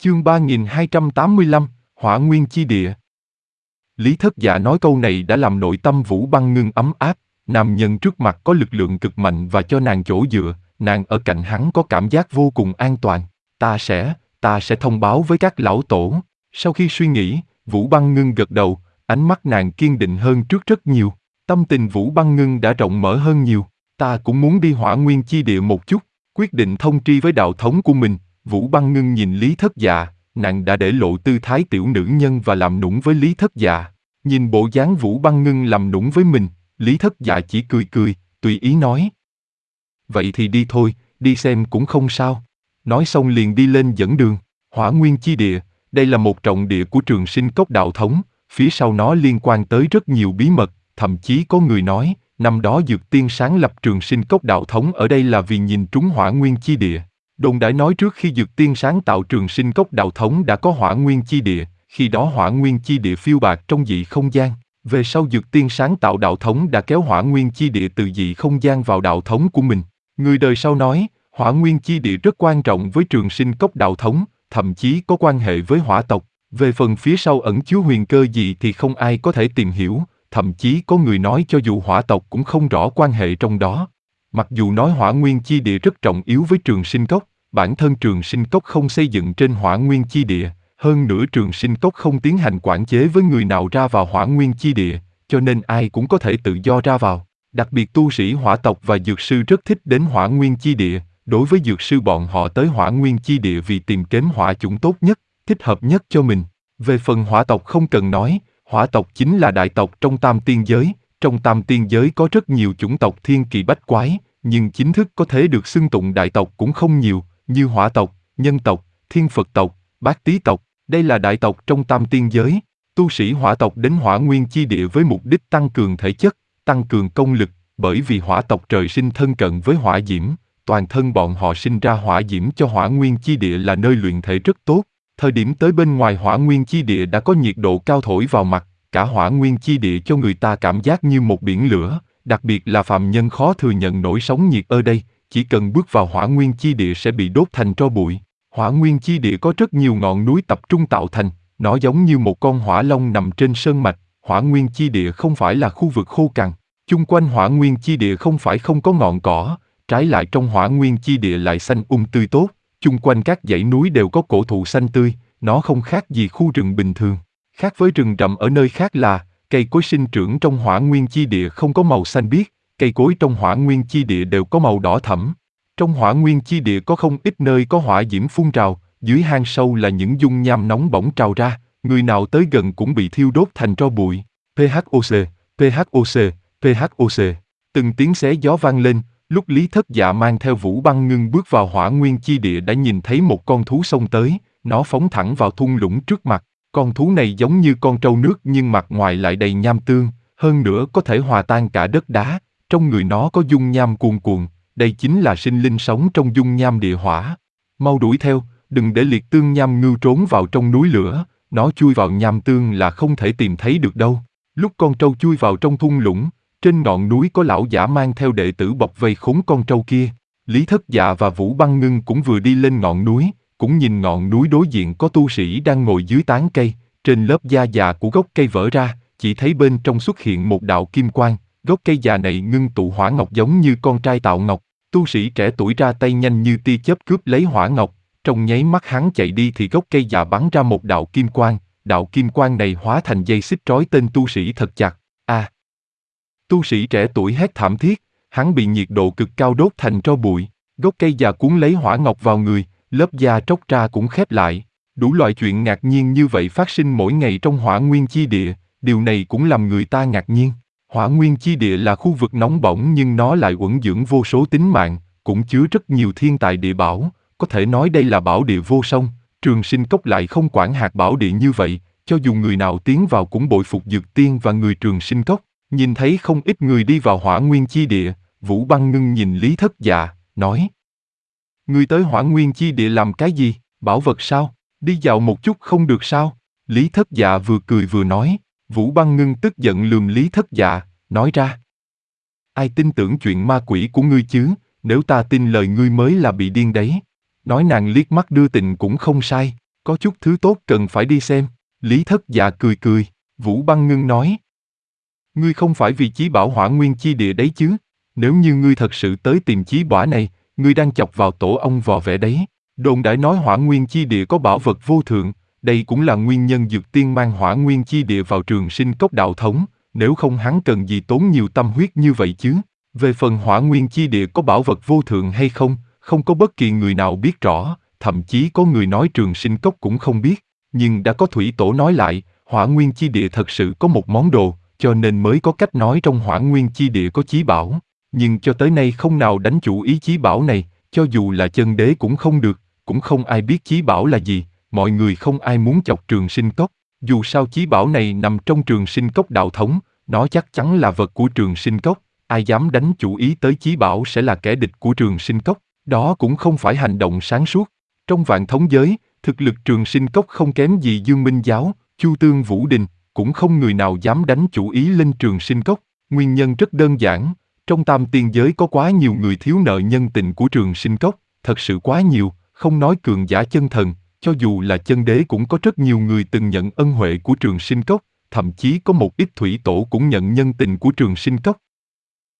Chương 3285, Hỏa Nguyên Chi Địa. Lý Thất Dạ nói câu này đã làm nội tâm Vũ Băng Ngưng ấm áp, nam nhân trước mặt có lực lượng cực mạnh và cho nàng chỗ dựa, nàng ở cạnh hắn có cảm giác vô cùng an toàn. Ta sẽ thông báo với các lão tổ. Sau khi suy nghĩ, Vũ Băng Ngưng gật đầu, ánh mắt nàng kiên định hơn trước rất nhiều. Tâm tình Vũ Băng Ngưng đã rộng mở hơn nhiều. Ta cũng muốn đi Hỏa Nguyên Chi Địa một chút, quyết định thông tri với đạo thống của mình. Vũ Băng Ngưng nhìn Lý Thất Dạ, nàng đã để lộ tư thái tiểu nữ nhân và làm nũng với Lý Thất Dạ. Nhìn bộ dáng Vũ Băng Ngưng làm nũng với mình, Lý Thất Dạ chỉ cười cười, tùy ý nói. Vậy thì đi thôi, đi xem cũng không sao. Nói xong liền đi lên dẫn đường. Hỏa Nguyên Chi Địa, đây là một trọng địa của Trường Sinh Cốc đạo thống, phía sau nó liên quan tới rất nhiều bí mật, thậm chí có người nói, năm đó Dược Tiên sáng lập Trường Sinh Cốc đạo thống ở đây là vì nhìn trúng Hỏa Nguyên Chi Địa. Đồn đãi nói trước khi Dược Tiên sáng tạo Trường Sinh Cốc đạo thống đã có Hỏa Nguyên Chi Địa, khi đó Hỏa Nguyên Chi Địa phiêu bạt trong dị không gian. Về sau Dược Tiên sáng tạo đạo thống đã kéo Hỏa Nguyên Chi Địa từ dị không gian vào đạo thống của mình. Người đời sau nói, Hỏa Nguyên Chi Địa rất quan trọng với Trường Sinh Cốc đạo thống, thậm chí có quan hệ với hỏa tộc. Về phần phía sau ẩn chứa huyền cơ gì thì không ai có thể tìm hiểu, thậm chí có người nói cho dù hỏa tộc cũng không rõ quan hệ trong đó. Mặc dù nói Hỏa Nguyên Chi Địa rất trọng yếu với Trường Sinh Cốc, bản thân Trường Sinh Cốc không xây dựng trên Hỏa Nguyên Chi Địa, hơn nữa Trường Sinh Cốc không tiến hành quản chế với người nào ra vào Hỏa Nguyên Chi Địa, cho nên ai cũng có thể tự do ra vào. Đặc biệt tu sĩ hỏa tộc và dược sư rất thích đến Hỏa Nguyên Chi Địa, đối với dược sư bọn họ tới Hỏa Nguyên Chi Địa vì tìm kiếm hỏa chủng tốt nhất, thích hợp nhất cho mình. Về phần hỏa tộc không cần nói, hỏa tộc chính là đại tộc trong Tam Tiên Giới, trong Tam Tiên Giới có rất nhiều chủng tộc thiên kỳ bách quái, nhưng chính thức có thể được xưng tụng đại tộc cũng không nhiều, như hỏa tộc, nhân tộc, thiên Phật tộc, bát tý tộc, đây là đại tộc trong Tam Tiên Giới. Tu sĩ hỏa tộc đến Hỏa Nguyên Chi Địa với mục đích tăng cường thể chất, tăng cường công lực, bởi vì hỏa tộc trời sinh thân cận với hỏa diễm, toàn thân bọn họ sinh ra hỏa diễm cho Hỏa Nguyên Chi Địa là nơi luyện thể rất tốt. Thời điểm tới bên ngoài Hỏa Nguyên Chi Địa đã có nhiệt độ cao thổi vào mặt, cả Hỏa Nguyên Chi Địa cho người ta cảm giác như một biển lửa, đặc biệt là phàm nhân khó thừa nhận nổi sóng nhiệt ở đây, chỉ cần bước vào Hỏa Nguyên Chi Địa sẽ bị đốt thành tro bụi. Hỏa Nguyên Chi Địa có rất nhiều ngọn núi tập trung tạo thành, nó giống như một con hỏa long nằm trên sơn mạch. Hỏa Nguyên Chi Địa không phải là khu vực khô cằn, chung quanh Hỏa Nguyên Chi Địa không phải không có ngọn cỏ, trái lại trong Hỏa Nguyên Chi Địa lại xanh tươi tốt, chung quanh các dãy núi đều có cổ thụ xanh tươi, nó không khác gì khu rừng bình thường. Khác với rừng rậm ở nơi khác là, cây cối sinh trưởng trong Hỏa Nguyên Chi Địa không có màu xanh biếc, cây cối trong Hỏa Nguyên Chi Địa đều có màu đỏ thẫm. Trong Hỏa Nguyên Chi Địa có không ít nơi có hỏa diễm phun trào, dưới hang sâu là những dung nham nóng bỏng trào ra, người nào tới gần cũng bị thiêu đốt thành tro bụi. PHOC, PHOC, PHOC. Từng tiếng xé gió vang lên, lúc Lý Thất Dạ mang theo Vũ Băng Ngưng bước vào Hỏa Nguyên Chi Địa đã nhìn thấy một con thú xông tới, nó phóng thẳng vào thung lũng trước mặt. Con thú này giống như con trâu nước nhưng mặt ngoài lại đầy nham tương, hơn nữa có thể hòa tan cả đất đá, trong người nó có dung nham cuồn cuộn, đây chính là sinh linh sống trong dung nham địa hỏa. Mau đuổi theo, đừng để liệt tương nham ngưu trốn vào trong núi lửa, nó chui vào nham tương là không thể tìm thấy được đâu. Lúc con trâu chui vào trong thung lũng, trên ngọn núi có lão giả mang theo đệ tử bọc vây khốn con trâu kia. Lý Thất Dạ và Vũ Băng Ngưng cũng vừa đi lên ngọn núi, cũng nhìn ngọn núi đối diện có tu sĩ đang ngồi dưới tán cây, trên lớp da già của gốc cây vỡ ra, chỉ thấy bên trong xuất hiện một đạo kim quang, gốc cây già này ngưng tụ hỏa ngọc giống như con trai tạo ngọc, tu sĩ trẻ tuổi ra tay nhanh như tia chớp cướp lấy hỏa ngọc, trong nháy mắt hắn chạy đi thì gốc cây già bắn ra một đạo kim quang này hóa thành dây xích trói tên tu sĩ thật chặt. Tu sĩ trẻ tuổi hét thảm thiết, hắn bị nhiệt độ cực cao đốt thành tro bụi, gốc cây già cuốn lấy hỏa ngọc vào người, lớp da tróc ra cũng khép lại. Đủ loại chuyện ngạc nhiên như vậy phát sinh mỗi ngày trong Hỏa Nguyên Chi Địa, điều này cũng làm người ta ngạc nhiên. Hỏa Nguyên Chi Địa là khu vực nóng bỏng nhưng nó lại uẩn dưỡng vô số tính mạng, cũng chứa rất nhiều thiên tài địa bảo, có thể nói đây là bảo địa vô song. Trường Sinh Cốc lại không quản hạt bảo địa như vậy, cho dù người nào tiến vào cũng bội phục Dược Tiên và người Trường Sinh Cốc. Nhìn thấy không ít người đi vào Hỏa Nguyên Chi Địa, Vũ Băng Ngưng nhìn Lý Thất Dạ, nói: Ngươi tới Hỏa Nguyên Chi Địa làm cái gì, bảo vật sao, đi dạo một chút không được sao? Lý Thất Dạ vừa cười vừa nói. Vũ Băng Ngưng tức giận lườm Lý Thất Dạ, nói ra: Ai tin tưởng chuyện ma quỷ của ngươi chứ, nếu ta tin lời ngươi mới là bị điên đấy. Nói nàng liếc mắt đưa tình cũng không sai. Có chút thứ tốt cần phải đi xem. Lý Thất Dạ cười cười, Vũ Băng Ngưng nói. Ngươi không phải vì chí bảo Hỏa Nguyên Chi Địa đấy chứ? Nếu như ngươi thật sự tới tìm chí bảo này, ngươi đang chọc vào tổ ong vò vẽ đấy. Đồn đãi nói Hỏa Nguyên Chi Địa có bảo vật vô thượng, đây cũng là nguyên nhân Dược Tiên mang Hỏa Nguyên Chi Địa vào Trường Sinh Cốc đạo thống, nếu không hắn cần gì tốn nhiều tâm huyết như vậy chứ? Về phần Hỏa Nguyên Chi Địa có bảo vật vô thượng hay không, không có bất kỳ người nào biết rõ, thậm chí có người nói Trường Sinh Cốc cũng không biết, nhưng đã có Thủy Tổ nói lại, Hỏa Nguyên Chi Địa thật sự có một món đồ, cho nên mới có cách nói trong Hỏa Nguyên Chi Địa có chí bảo. Nhưng cho tới nay không nào đánh chủ ý chí bảo này, cho dù là chân đế cũng không được, cũng không ai biết chí bảo là gì, mọi người không ai muốn chọc Trường Sinh Cốc. Dù sao chí bảo này nằm trong Trường Sinh Cốc đạo thống, nó chắc chắn là vật của Trường Sinh Cốc, ai dám đánh chủ ý tới chí bảo sẽ là kẻ địch của Trường Sinh Cốc, đó cũng không phải hành động sáng suốt. Trong Vạn Thống giới, thực lực Trường Sinh Cốc không kém gì Dương Minh Giáo, Chu Tương Vũ Đình, cũng không người nào dám đánh chủ ý lên Trường Sinh Cốc. Nguyên nhân rất đơn giản, trong Tam Tiên giới có quá nhiều người thiếu nợ nhân tình của Trường Sinh Cốc, thật sự quá nhiều, không nói cường giả chân thần, cho dù là chân đế cũng có rất nhiều người từng nhận ân huệ của Trường Sinh Cốc, thậm chí có một ít thủy tổ cũng nhận nhân tình của Trường Sinh Cốc.